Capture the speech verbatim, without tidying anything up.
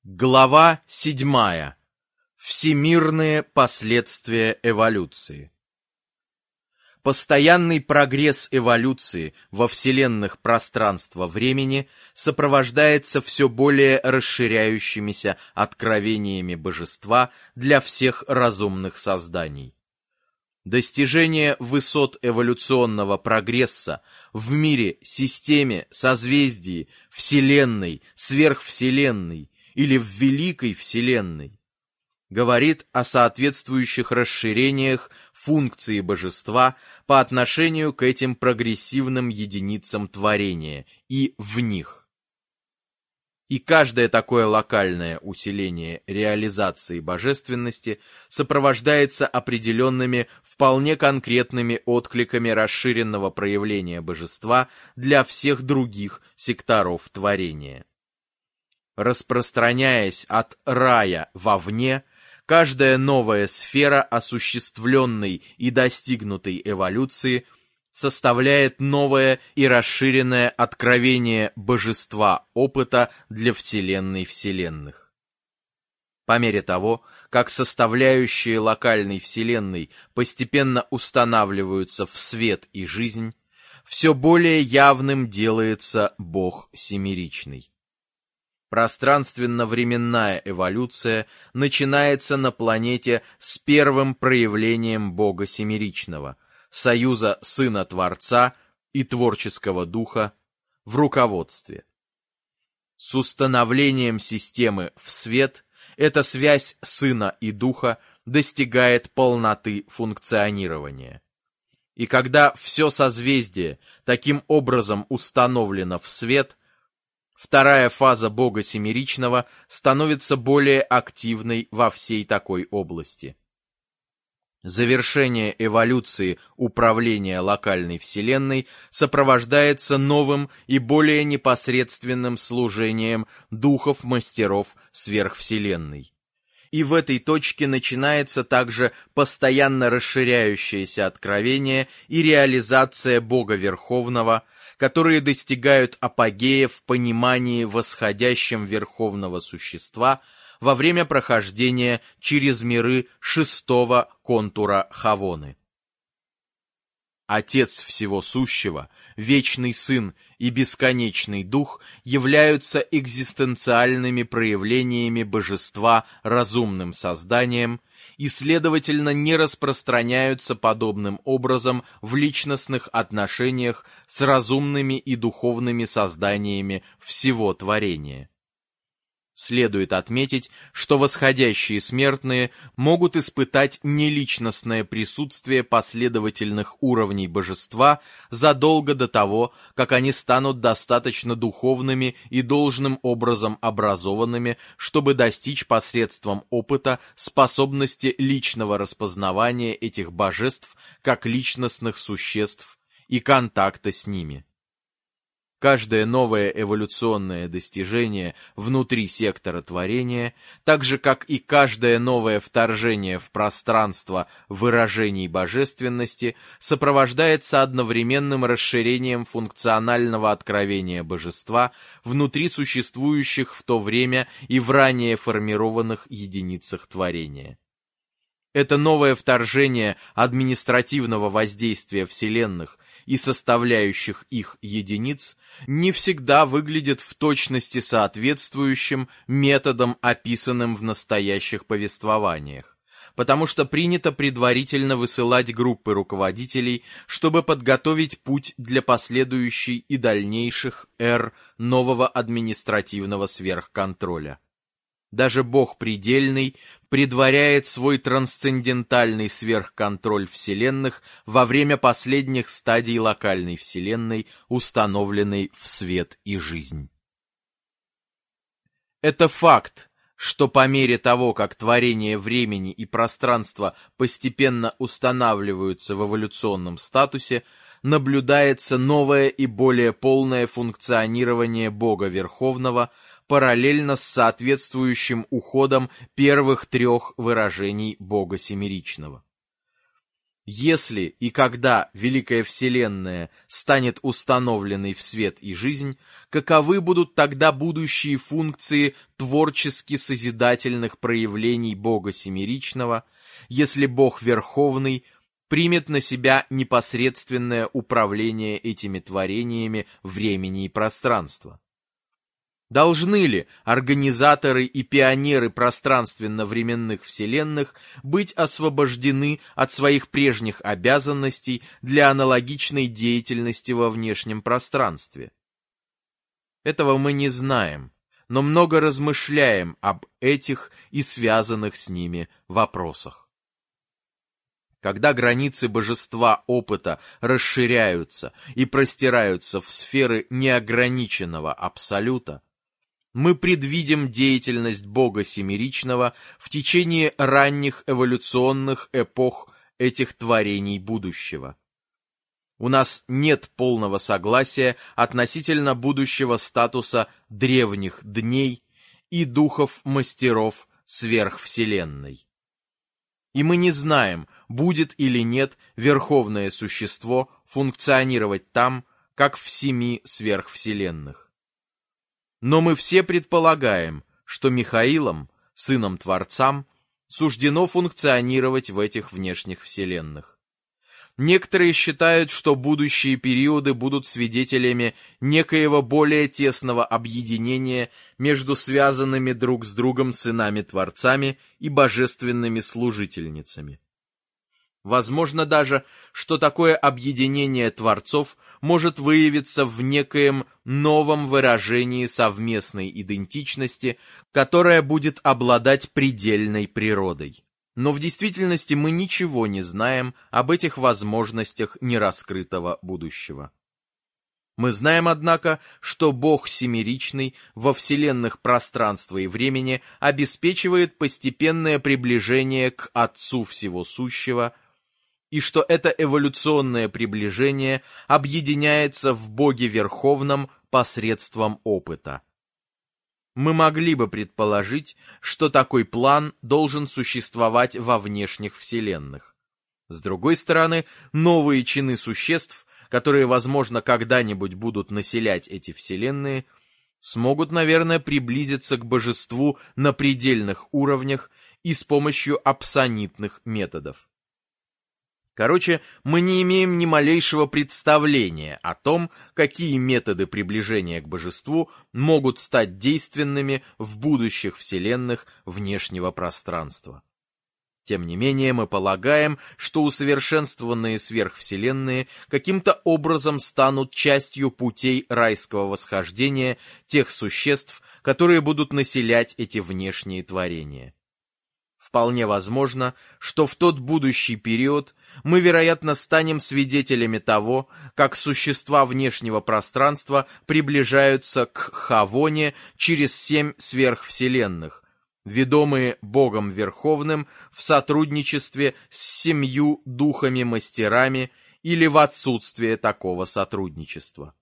Глава седьмая. Всемирные последствия эволюции. Постоянный прогресс эволюции во вселенных пространства-времени сопровождается все более расширяющимися откровениями божества для всех разумных созданий. Достижение высот эволюционного прогресса в мире, системе, созвездии, вселенной, сверхвселенной или в великой вселенной говорит о соответствующих расширениях функции божества по отношению к этим прогрессивным единицам творения и в них. И каждое такое локальное усиление реализации божественности сопровождается определенными, вполне конкретными откликами расширенного проявления божества для всех других секторов творения. Распространяясь от рая вовне, каждая новая сфера осуществленной и достигнутой эволюции составляет новое и расширенное откровение божества опыта для вселенной вселенных. По мере того, как составляющие локальной вселенной постепенно устанавливаются в свет и жизнь, все более явным делается Бог семеричный. Пространственно-временная эволюция начинается на планете с первым проявлением Бога семеричного, союза Сына Творца и Творческого Духа в руководстве. С установлением системы в свет эта связь Сына и Духа достигает полноты функционирования. И когда все созвездие таким образом установлено в свет, вторая фаза Бога семеричного становится более активной во всей такой области. Завершение эволюции управления локальной вселенной сопровождается новым и более непосредственным служением духов-мастеров сверхвселенной. И в этой точке начинается также постоянно расширяющееся откровение и реализация Бога Верховного, которые достигают апогея в понимании восходящем Верховного Существа во время прохождения через миры шестого контура Хавоны. Отец всего сущего, Вечный Сын и Бесконечный Дух являются экзистенциальными проявлениями божества разумным созданием и, следовательно, не распространяются подобным образом в личностных отношениях с разумными и духовными созданиями всего творения. Следует отметить, что восходящие смертные могут испытать неличностное присутствие последовательных уровней божества задолго до того, как они станут достаточно духовными и должным образом образованными, чтобы достичь посредством опыта способности личного распознавания этих божеств как личностных существ и контакта с ними. Каждое новое эволюционное достижение внутри сектора творения, так же как и каждое новое вторжение в пространство выражений божественности, сопровождается одновременным расширением функционального откровения божества внутри существующих в то время и в ранее формированных единицах творения. Это новое вторжение административного воздействия вселенных и составляющих их единиц не всегда выглядит в точности соответствующим методам, описанным в настоящих повествованиях, потому что принято предварительно высылать группы руководителей, чтобы подготовить путь для последующей и дальнейших эр нового административного сверхконтроля. Даже Бог предельный предваряет свой трансцендентальный сверхконтроль вселенных во время последних стадий локальной вселенной, установленной в свет и жизнь. Это факт, что по мере того, как творение времени и пространства постепенно устанавливаются в эволюционном статусе, наблюдается новое и более полное функционирование Бога Верховного параллельно с соответствующим уходом первых трех выражений Бога Семеричного. Если и когда Великая Вселенная станет установленной в свет и жизнь, каковы будут тогда будущие функции творчески-созидательных проявлений Бога Семеричного, если Бог Верховный примет на себя непосредственное управление этими творениями времени и пространства? Должны ли организаторы и пионеры пространственно-временных вселенных быть освобождены от своих прежних обязанностей для аналогичной деятельности во внешнем пространстве? Этого мы не знаем, но много размышляем об этих и связанных с ними вопросах. Когда границы божества опыта расширяются и простираются в сферы неограниченного абсолюта, мы предвидим деятельность Бога Семеричного в течение ранних эволюционных эпох этих творений будущего. У нас нет полного согласия относительно будущего статуса древних дней и духов-мастеров сверхвселенной. И мы не знаем, будет или нет верховное существо функционировать там, как в семи сверхвселенных. Но мы все предполагаем, что Михаилом, сыном Творцам, суждено функционировать в этих внешних вселенных. Некоторые считают, что будущие периоды будут свидетелями некоего более тесного объединения между связанными друг с другом сынами-творцами и божественными служительницами. Возможно даже, что такое объединение творцов может выявиться в некоем новом выражении совместной идентичности, которая будет обладать предельной природой. Но в действительности мы ничего не знаем об этих возможностях нераскрытого будущего. Мы знаем, однако, что Бог Семеричный во вселенных пространства и времени обеспечивает постепенное приближение к Отцу Всего Сущего, и что это эволюционное приближение объединяется в Боге Верховном посредством опыта. Мы могли бы предположить, что такой план должен существовать во внешних вселенных. С другой стороны, новые чины существ, которые, возможно, когда-нибудь будут населять эти вселенные, смогут, наверное, приблизиться к божеству на предельных уровнях и с помощью апсонитных методов. Короче, мы не имеем ни малейшего представления о том, какие методы приближения к божеству могут стать действенными в будущих вселенных внешнего пространства. Тем не менее, мы полагаем, что усовершенствованные сверхвселенные каким-то образом станут частью путей райского восхождения тех существ, которые будут населять эти внешние творения. Вполне возможно, что в тот будущий период мы, вероятно, станем свидетелями того, как существа внешнего пространства приближаются к Хавоне через семь сверхвселенных, ведомые Богом Верховным в сотрудничестве с семью духами-мастерами или в отсутствие такого сотрудничества.